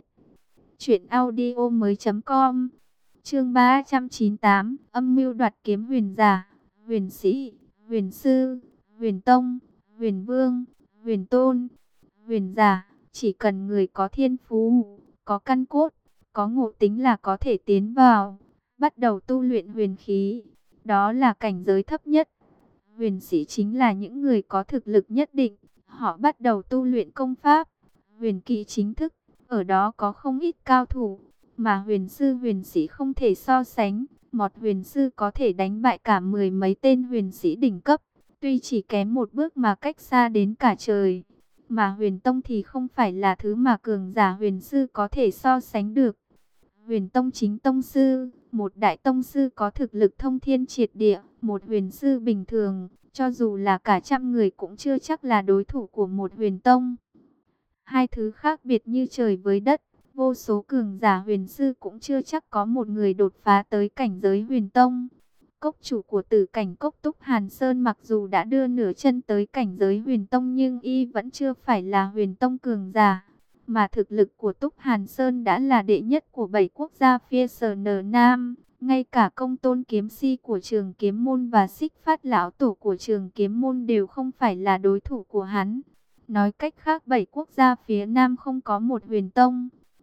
truyệnaudiomoi.com. Chương 398, âm mưu đoạt kiếm huyền giả, huyền sĩ, huyền sư, huyền tông, huyền vương, huyền tôn, huyền giả, chỉ cần người có thiên phú, có căn cốt, có ngộ tính là có thể tiến vào, bắt đầu tu luyện huyền khí. Đó là cảnh giới thấp nhất. Huyền sĩ chính là những người có thực lực nhất định, họ bắt đầu tu luyện công pháp, huyền kỹ chính thức, ở đó có không ít cao thủ, mà huyền sư huyền sĩ không thể so sánh. Một huyền sư có thể đánh bại cả 10 mấy tên huyền sĩ đỉnh cấp, tuy chỉ kém một bước mà cách xa đến cả trời. Mà huyền tông thì không phải là thứ mà cường giả huyền sư có thể so sánh được. Huyền tông chính tông sư, một đại tông sư có thực lực thông thiên triệt địa, một huyền sư bình thường, cho dù là cả trăm người cũng chưa chắc là đối thủ của một huyền tông. Hai thứ khác biệt như trời với đất, vô số cường giả huyền sư cũng chưa chắc có một người đột phá tới cảnh giới huyền tông. Cốc chủ của Tử Cảnh Cốc Túc Hàn Sơn mặc dù đã đưa nửa chân tới cảnh giới huyền tông nhưng y vẫn chưa phải là huyền tông cường giả. Mà thực lực của Túc Hàn Sơn đã là đệ nhất của 7 quốc gia phía Sở Nam. Ngay cả Công Tôn Kiếm Si của Trường Kiếm Môn và Xích Phát Lão Tổ của Trường Kiếm Môn đều không phải là đối thủ của hắn. Nói cách khác 7 quốc gia phía Nam không có một huyền tông.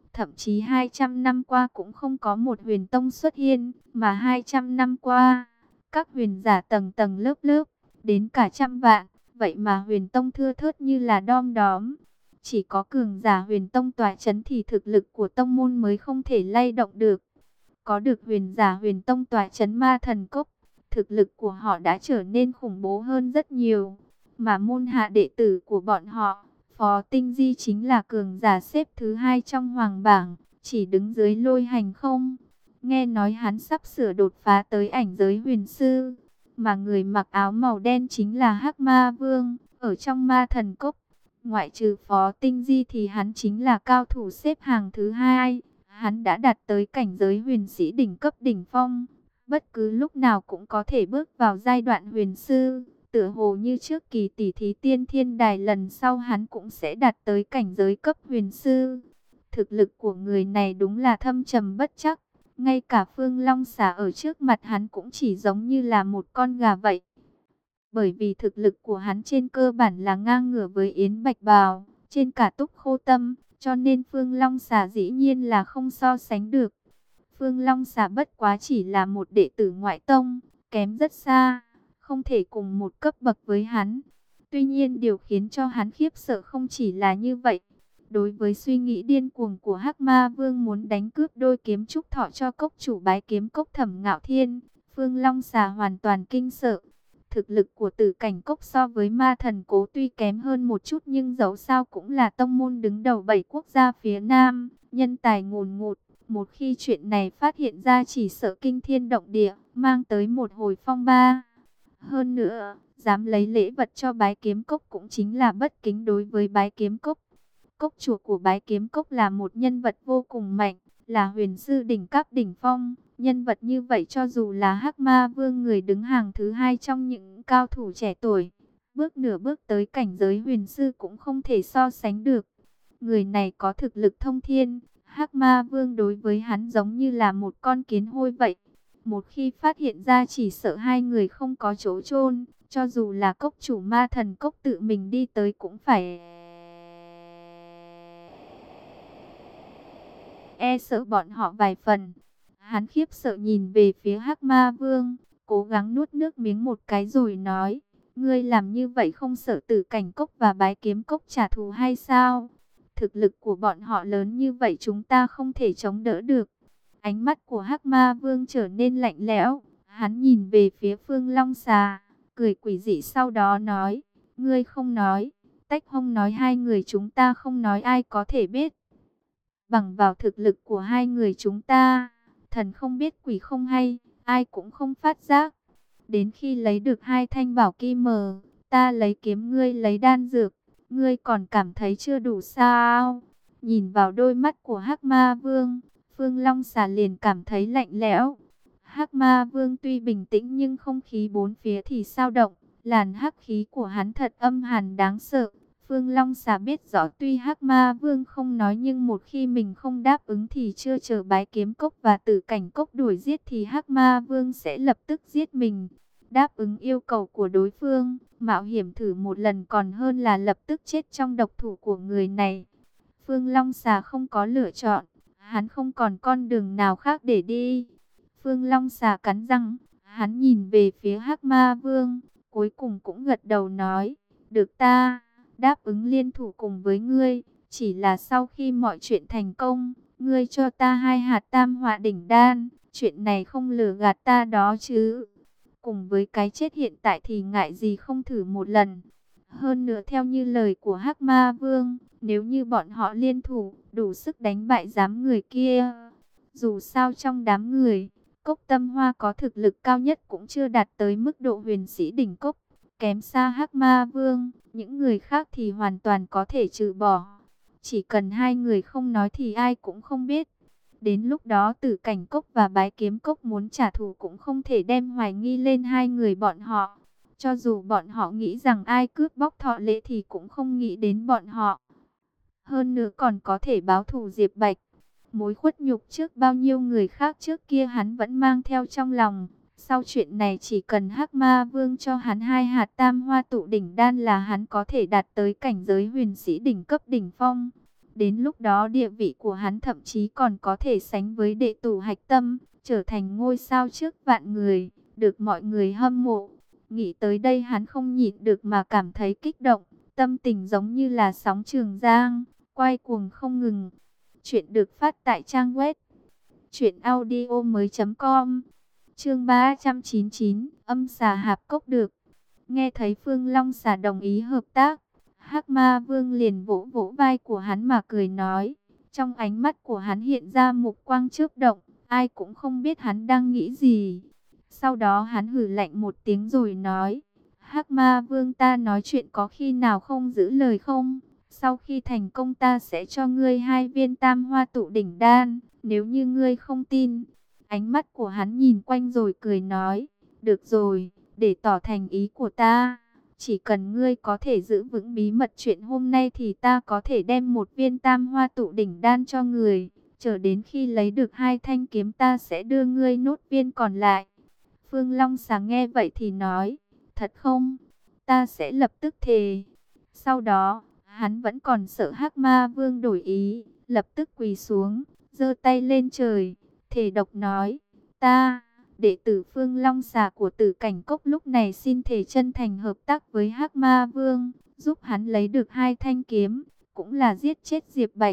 Thậm chí 200 năm qua cũng không có một huyền tông xuất hiện, mà 200 năm qua, các huyền giả tầng tầng lớp lớp, đến cả trăm vạn, vậy mà huyền tông thưa thớt như là đom đóm. Chỉ có cường giả huyền tông tọa chấn thì thực lực của tông môn mới không thể lay động được. Có được huyền giả huyền tông tọa chấn Ma Thần Cốc, thực lực của họ đã trở nên khủng bố hơn rất nhiều. Mà môn hạ đệ tử của bọn họ, Phó Tinh Di chính là cường giả xếp thứ 2 trong hoàng bảng, chỉ đứng dưới Lôi Hành không. Nghe nói hắn sắp sửa đột phá tới ảnh giới huyền sư, mà người mặc áo màu đen chính là Hắc Ma Vương, ở trong Ma Thần Cốc. Ngoại trừ Phó Tinh Di thì hắn chính là cao thủ xếp hàng thứ 2. Hắn đã đạt tới cảnh giới huyền sĩ đỉnh cấp đỉnh phong, bất cứ lúc nào cũng có thể bước vào giai đoạn huyền sư. Tựa hồ như trước kỳ tỷ thí tiên thiên đài lần sau hắn cũng sẽ đạt tới cảnh giới cấp huyền sư. Thực lực của người này đúng là thâm trầm bất trắc. Ngay cả Phương Long Xà ở trước mặt hắn cũng chỉ giống như là một con gà vậy. Bởi vì thực lực của hắn trên cơ bản là ngang ngửa với Yến Bạch Bào, trên cả Túc Khô Tâm, cho nên Phương Long Xà dĩ nhiên là không so sánh được. Phương Long Xà bất quá chỉ là một đệ tử ngoại tông, kém rất xa, không thể cùng một cấp bậc với hắn. Tuy nhiên điều khiến cho hắn khiếp sợ không chỉ là như vậy. Đối với suy nghĩ điên cuồng của Hắc Ma Vương muốn đánh cướp đôi kiếm trúc thọ cho cốc chủ Bái Kiếm Cốc Thẩm Ngạo Thiên, Phương Long Xà hoàn toàn kinh sợ. Thực lực của Tử Cảnh Cốc so với Ma Thần Cố tuy kém hơn một chút nhưng dẫu sao cũng là tông môn đứng đầu 7 quốc gia phía Nam, nhân tài ngùn ngụt. Một khi chuyện này phát hiện ra chỉ sợ kinh thiên động địa, mang tới một hồi phong ba. Hơn nữa, dám lấy lễ vật cho Bái Kiếm Cốc cũng chính là bất kính đối với Bái Kiếm Cốc. Cốc chủ của Bái Kiếm Cốc là một nhân vật vô cùng mạnh, là huyền sư đỉnh cấp đỉnh phong. Nhân vật như vậy cho dù là Hắc Ma Vương người đứng hàng thứ 2 trong những cao thủ trẻ tuổi, bước nửa bước tới cảnh giới huyền sư cũng không thể so sánh được. Người này có thực lực thông thiên, Hắc Ma Vương đối với hắn giống như là một con kiến hôi vậy. Một khi phát hiện ra chỉ sợ hai người không có chỗ chôn, cho dù là cốc chủ Ma Thần Cốc tự mình đi tới cũng phải e sợ bọn họ vài phần. Hắn khiếp sợ nhìn về phía Hắc Ma Vương, cố gắng nuốt nước miếng một cái rồi nói, ngươi làm như vậy không sợ Tử Cảnh Cốc và Bái Kiếm Cốc trả thù hay sao? Thực lực của bọn họ lớn như vậy chúng ta không thể chống đỡ được. Ánh mắt của Hắc Ma Vương trở nên lạnh lẽo, hắn nhìn về phía Phương Long Xà, cười quỷ dị sau đó nói, ngươi không nói, Tách Hông nói hai người chúng ta không nói ai có thể biết. Bằng vào thực lực của hai người chúng ta, thần không biết quỷ không hay, ai cũng không phát giác. Đến khi lấy được hai thanh bảo kim mờ, ta lấy kiếm ngươi lấy đan dược, ngươi còn cảm thấy chưa đủ sao? Nhìn vào đôi mắt của Hắc Ma Vương, Phương Long Xà liền cảm thấy lạnh lẽo. Hắc Ma Vương tuy bình tĩnh nhưng không khí bốn phía thì sao động, làn hắc khí của hắn thật âm hàn đáng sợ. Phương Long Xà biết rõ tuy Hắc Ma Vương không nói nhưng một khi mình không đáp ứng thì chưa chờ Bái Kiếm Cốc và Tử Cảnh Cốc đuổi giết thì Hắc Ma Vương sẽ lập tức giết mình. Đáp ứng yêu cầu của đối phương, mạo hiểm thử một lần còn hơn là lập tức chết trong độc thủ của người này. Phương Long Xà không có lựa chọn, hắn không còn con đường nào khác để đi. Phương Long Xà cắn răng, hắn nhìn về phía Hắc Ma Vương, cuối cùng cũng gật đầu nói, được ta đáp ứng liên thủ cùng với ngươi, chỉ là sau khi mọi chuyện thành công, ngươi cho ta 2 hạt Tam Hỏa Đỉnh Đan, chuyện này không lừa gạt ta đó chứ. Cùng với cái chết hiện tại thì ngại gì không thử một lần. Hơn nữa theo như lời của Hắc Ma Vương, nếu như bọn họ liên thủ, đủ sức đánh bại đám người kia. Dù sao trong đám người, Cốc Tâm Hoa có thực lực cao nhất cũng chưa đạt tới mức độ huyền sĩ đỉnh cốc, kém xa Hắc Ma Vương, những người khác thì hoàn toàn có thể trừ bỏ. Chỉ cần hai người không nói thì ai cũng không biết. Đến lúc đó Tử Cảnh Cốc và Bái Kiếm Cốc muốn trả thù cũng không thể đem hoài nghi lên hai người bọn họ. Cho dù bọn họ nghĩ rằng ai cướp bóc thọ lễ thì cũng không nghĩ đến bọn họ. Hơn nữa còn có thể báo thù Diệp Bạch. Mối khuất nhục trước bao nhiêu người khác trước kia hắn vẫn mang theo trong lòng. Sau chuyện này chỉ cần Hắc Ma Vương cho hắn 2 hạt Tam Hoa Tụ Đỉnh Đan là hắn có thể đạt tới cảnh giới huyền sĩ đỉnh cấp đỉnh phong. Đến lúc đó địa vị của hắn thậm chí còn có thể sánh với đệ tử Hạch Tâm, trở thành ngôi sao trước vạn người, được mọi người hâm mộ. Nghĩ tới đây hắn không nhịn được mà cảm thấy kích động, tâm tình giống như là sóng Trường Giang, quay cuồng không ngừng. Chuyện được phát tại trang web truyệnaudiomoi.com. Chương 399, âm xà hạp cốc được. Nghe thấy Phương Long xà đồng ý hợp tác, Hắc Ma Vương liền vỗ vỗ vai của hắn mà cười nói, trong ánh mắt của hắn hiện ra mục quang chớp động, ai cũng không biết hắn đang nghĩ gì. Sau đó hắn hừ lạnh một tiếng rồi nói, Hắc Ma Vương, ta nói chuyện có khi nào không giữ lời không? Sau khi thành công ta sẽ cho ngươi 2 viên tam hoa tụ đỉnh đan, nếu như ngươi không tin. Ánh mắt của hắn nhìn quanh rồi cười nói, được rồi, để tỏ thành ý của ta. Chỉ cần ngươi có thể giữ vững bí mật chuyện hôm nay thì ta có thể đem 1 viên tam hoa tụ đỉnh đan cho người. Chờ đến khi lấy được 2 thanh kiếm ta sẽ đưa ngươi nốt viên còn lại. Phương Long Xà nghe vậy thì nói, thật không? Ta sẽ lập tức thề. Sau đó, hắn vẫn còn sợ Hắc Ma Vương đổi ý, lập tức quỳ xuống, giơ tay lên trời, thề độc nói, ta, đệ tử Phương Long Xà của Tử Cảnh Cốc lúc này xin thề chân thành hợp tác với Hắc Ma Vương, giúp hắn lấy được 2 thanh kiếm, cũng là giết chết Diệp Bạch.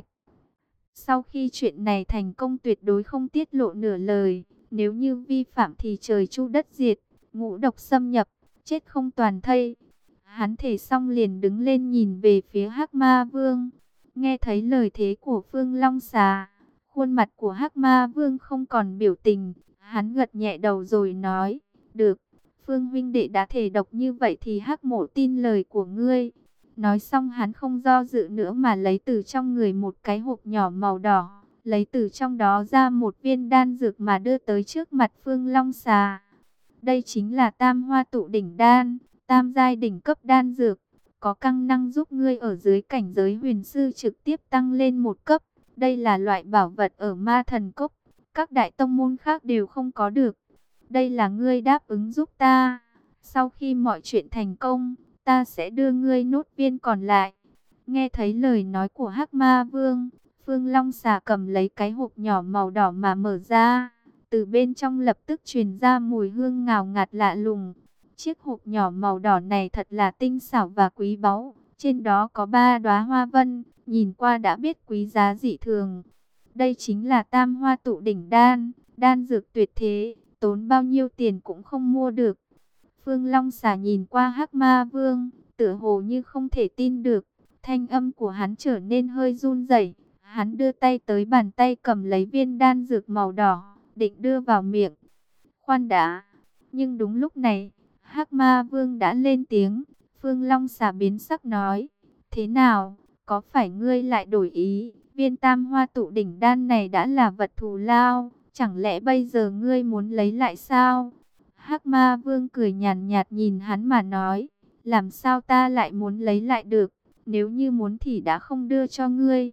Sau khi chuyện này thành công tuyệt đối không tiết lộ nửa lời, nếu như vi phạm thì trời chu đất diệt, ngũ độc xâm nhập, chết không toàn thây. Hắn thề xong liền đứng lên nhìn về phía Hắc Ma Vương. Nghe thấy lời thế của Phương Long Xà, khuôn mặt của Hắc Ma Vương không còn biểu tình, hắn gật nhẹ đầu rồi nói, được, Phương huynh đệ đã thề độc như vậy thì Hắc mộ tin lời của ngươi. Nói xong hắn không do dự nữa mà lấy từ trong người một cái hộp nhỏ màu đỏ, lấy từ trong đó ra 1 viên đan dược mà đưa tới trước mặt Phương Long Xà. Đây chính là tam hoa tụ đỉnh đan, tam giai đỉnh cấp đan dược, có năng năng giúp ngươi ở dưới cảnh giới huyền sư trực tiếp tăng lên 1 cấp. Đây là loại bảo vật ở Ma Thần Cốc, các đại tông môn khác đều không có được. Đây là ngươi đáp ứng giúp ta, sau khi mọi chuyện thành công, ta sẽ đưa ngươi nốt viên còn lại. Nghe thấy lời nói của Hắc Ma Vương, Phương Long Xà cầm lấy cái hộp nhỏ màu đỏ mà mở ra. Từ bên trong lập tức truyền ra mùi hương ngào ngạt lạ lùng. Chiếc hộp nhỏ màu đỏ này thật là tinh xảo và quý báu. Trên đó có 3 đóa hoa vân, nhìn qua đã biết quý giá dị thường. Đây chính là tam hoa tụ đỉnh đan, đan dược tuyệt thế, tốn bao nhiêu tiền cũng không mua được. Phương Long Xà nhìn qua Hắc Ma Vương, tựa hồ như không thể tin được. Thanh âm của hắn trở nên hơi run rẩy. Hắn đưa tay tới bàn tay cầm lấy viên đan dược màu đỏ, định đưa vào miệng. Khoan đã. Nhưng đúng lúc này, Hắc Ma Vương đã lên tiếng. Phương Long Xà biến sắc nói, thế nào, có phải ngươi lại đổi ý? Viên tam hoa tụ đỉnh đan này đã là vật thù lao, chẳng lẽ bây giờ ngươi muốn lấy lại sao? Hắc Ma Vương cười nhàn nhạt nhìn hắn mà nói, làm sao ta lại muốn lấy lại được, nếu như muốn thì đã không đưa cho ngươi.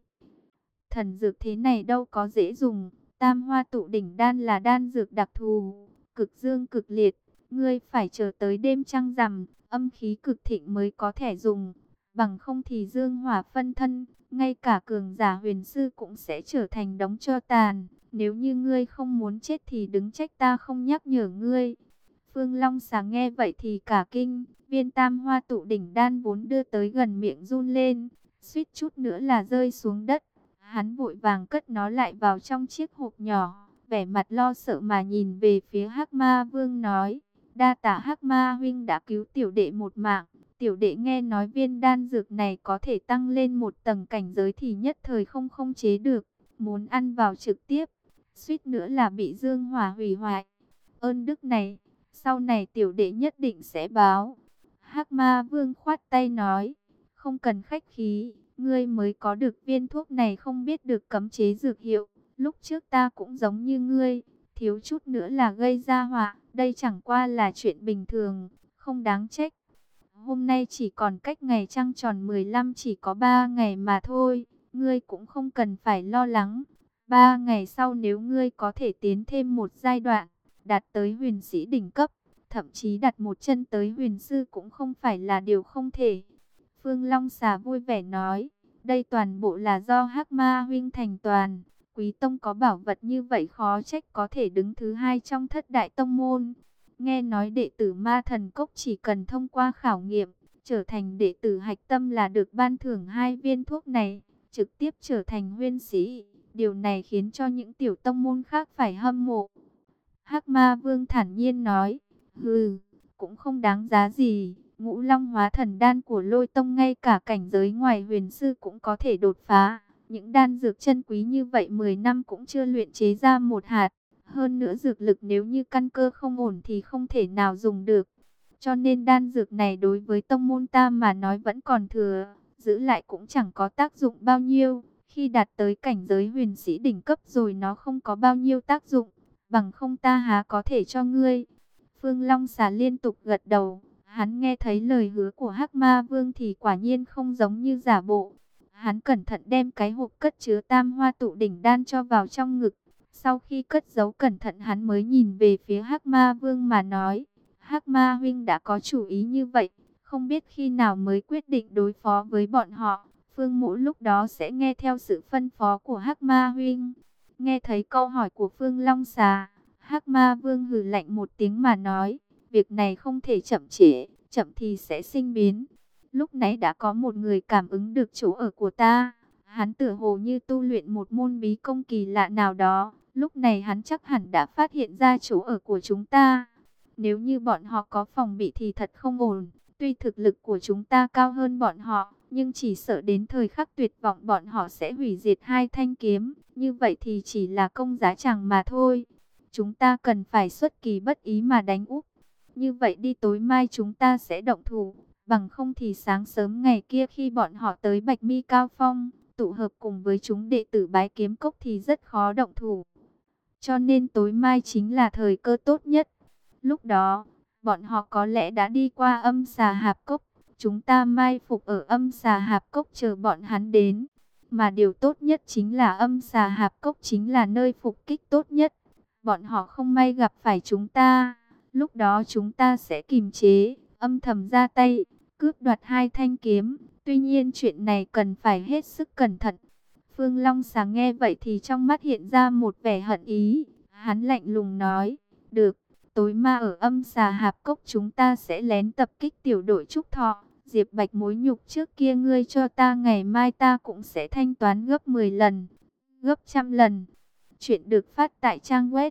Thần dược thế này đâu có dễ dùng, tam hoa tụ đỉnh đan là đan dược đặc thù, cực dương cực liệt, ngươi phải chờ tới đêm trăng rằm, âm khí cực thịnh mới có thể dùng, bằng không thì dương hỏa phân thân, ngay cả cường giả huyền sư cũng sẽ trở thành đống tro tàn. Nếu như ngươi không muốn chết thì đứng trách ta không nhắc nhở ngươi. Phương Long Xà nghe vậy thì cả kinh, viên tam hoa tụ đỉnh đan vốn đưa tới gần miệng run lên, suýt chút nữa là rơi xuống đất. Hắn vội vàng cất nó lại vào trong chiếc hộp nhỏ, vẻ mặt lo sợ mà nhìn về phía Hắc Ma Vương nói, đa tạ Hắc Ma huynh đã cứu tiểu đệ một mạng. Tiểu đệ nghe nói viên đan dược này có thể tăng lên 1 tầng cảnh giới thì nhất thời không khống chế được, muốn ăn vào trực tiếp, suýt nữa là bị dương hỏa hủy hoại. Ơn đức này, sau này tiểu đệ nhất định sẽ báo. Hắc Ma Vương khoát tay nói, không cần khách khí, ngươi mới có được viên thuốc này không biết được cấm chế dược hiệu. Lúc trước ta cũng giống như ngươi, thiếu chút nữa là gây ra họa, đây chẳng qua là chuyện bình thường, không đáng trách. Hôm nay chỉ còn cách ngày trăng tròn 15 chỉ có 3 ngày mà thôi, ngươi cũng không cần phải lo lắng. 3 ngày sau nếu ngươi có thể tiến thêm một giai đoạn, đạt tới huyền sĩ đỉnh cấp, thậm chí đặt một chân tới huyền sư cũng không phải là điều không thể. Phương Long Xà vui vẻ nói, Đây toàn bộ là do Hắc Ma huynh thành toàn. Quý tông có bảo vật như vậy khó trách có thể đứng thứ hai trong thất đại tông môn. Nghe nói đệ tử Ma Thần Cốc chỉ cần thông qua khảo nghiệm, trở thành đệ tử hạch tâm là được ban thưởng 2 viên thuốc này, trực tiếp trở thành huyên sĩ. Điều này khiến cho những tiểu tông môn khác phải hâm mộ. Hắc Ma Vương thản nhiên nói, hừ, cũng không đáng giá gì. Ngũ Long Hóa Thần Đan của Lôi Tông ngay cả cảnh giới ngoài huyền sư cũng có thể đột phá. Những đan dược chân quý như vậy 10 năm cũng chưa luyện chế ra một hạt. Hơn nữa dược lực nếu như căn cơ không ổn thì không thể nào dùng được. Cho nên đan dược này đối với tông môn ta mà nói vẫn còn thừa, giữ lại cũng chẳng có tác dụng bao nhiêu. Khi đạt tới cảnh giới huyền sĩ đỉnh cấp rồi nó không có bao nhiêu tác dụng, bằng không ta há có thể cho ngươi. Phương Long Xà liên tục gật đầu, hắn nghe thấy lời hứa của Hắc Ma Vương thì quả nhiên không giống như giả bộ. Hắn cẩn thận đem cái hộp cất chứa tam hoa tụ đỉnh đan cho vào trong ngực. Sau khi cất giấu cẩn thận hắn mới nhìn về phía Hắc Ma Vương mà nói, Hắc Ma huynh đã có chủ ý như vậy, không biết khi nào mới quyết định đối phó với bọn họ. Phương Mỗ lúc đó sẽ nghe theo sự phân phó của Hắc Ma huynh. Nghe thấy câu hỏi của Phương Long Xà, Hắc Ma Vương hừ lạnh một tiếng mà nói, việc này không thể chậm trễ, chậm thì sẽ sinh biến. Lúc nãy đã có một người cảm ứng được chỗ ở của ta. Hắn tựa hồ như tu luyện một môn bí công kỳ lạ nào đó. Lúc này hắn chắc hẳn đã phát hiện ra chỗ ở của chúng ta. Nếu như bọn họ có phòng bị thì thật không ổn. Tuy thực lực của chúng ta cao hơn bọn họ, nhưng chỉ sợ đến thời khắc tuyệt vọng bọn họ sẽ hủy diệt 2 thanh kiếm. Như vậy thì chỉ là công giá chẳng mà thôi. Chúng ta cần phải xuất kỳ bất ý mà đánh úp. Như vậy đi, tối mai chúng ta sẽ động thủ. Bằng không thì sáng sớm ngày kia khi bọn họ tới Bạch Mi Cao Phong, tụ hợp cùng với chúng đệ tử Bái Kiếm Cốc thì rất khó động thủ. Cho nên tối mai chính là thời cơ tốt nhất. Lúc đó, bọn họ có lẽ đã đi qua Âm Xà Hạp Cốc. Chúng ta mai phục ở Âm Xà Hạp Cốc chờ bọn hắn đến. Mà điều tốt nhất chính là Âm Xà Hạp Cốc chính là nơi phục kích tốt nhất. Bọn họ không may gặp phải chúng ta. Lúc đó chúng ta sẽ kìm chế, âm thầm ra tay, cướp đoạt 2 thanh kiếm. Tuy nhiên chuyện này cần phải hết sức cẩn thận. Phương Long Xà nghe vậy thì trong mắt hiện ra một vẻ hận ý. Hắn lạnh lùng nói, được, tối mai ở Âm Xà Hạp Cốc chúng ta sẽ lén tập kích tiểu đội Trúc Thọ. Diệp Bạch mối nhục trước kia ngươi cho ta, ngày mai ta cũng sẽ thanh toán gấp 10 lần, gấp trăm lần. Chuyện được phát tại trang web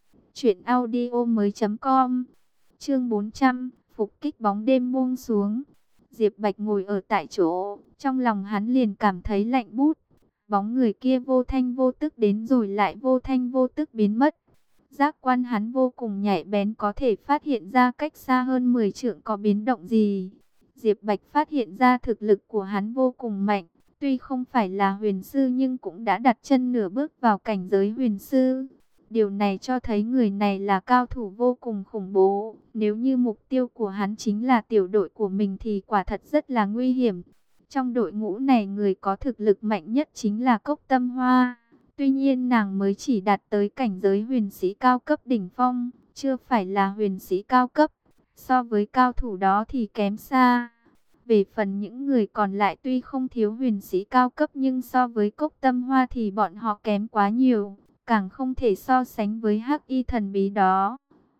truyệnaudiomoi.com. Chương 400, phục kích bóng đêm buông xuống. Diệp Bạch ngồi ở tại chỗ, trong lòng hắn liền cảm thấy lạnh buốt. Bóng người kia vô thanh vô tức đến rồi lại vô thanh vô tức biến mất. Giác quan hắn vô cùng nhạy bén, có thể phát hiện ra cách xa hơn 10 trượng có biến động gì. Diệp Bạch phát hiện ra thực lực của hắn vô cùng mạnh. Tuy không phải là huyền sư nhưng cũng đã đặt chân nửa bước vào cảnh giới huyền sư. Điều này cho thấy người này là cao thủ vô cùng khủng bố. Nếu như mục tiêu của hắn chính là tiểu đội của mình thì quả thật rất là nguy hiểm. Trong đội ngũ này người có thực lực mạnh nhất chính là Cốc Tâm Hoa. Tuy nhiên nàng mới chỉ đạt tới cảnh giới huyền sĩ cao cấp đỉnh phong, chưa phải là huyền sĩ cao cấp. So với cao thủ đó thì kém xa. Về phần những người còn lại tuy không thiếu huyền sĩ cao cấp nhưng so với Cốc Tâm Hoa thì bọn họ kém quá nhiều. Càng không thể so sánh với hắc y thần bí đó.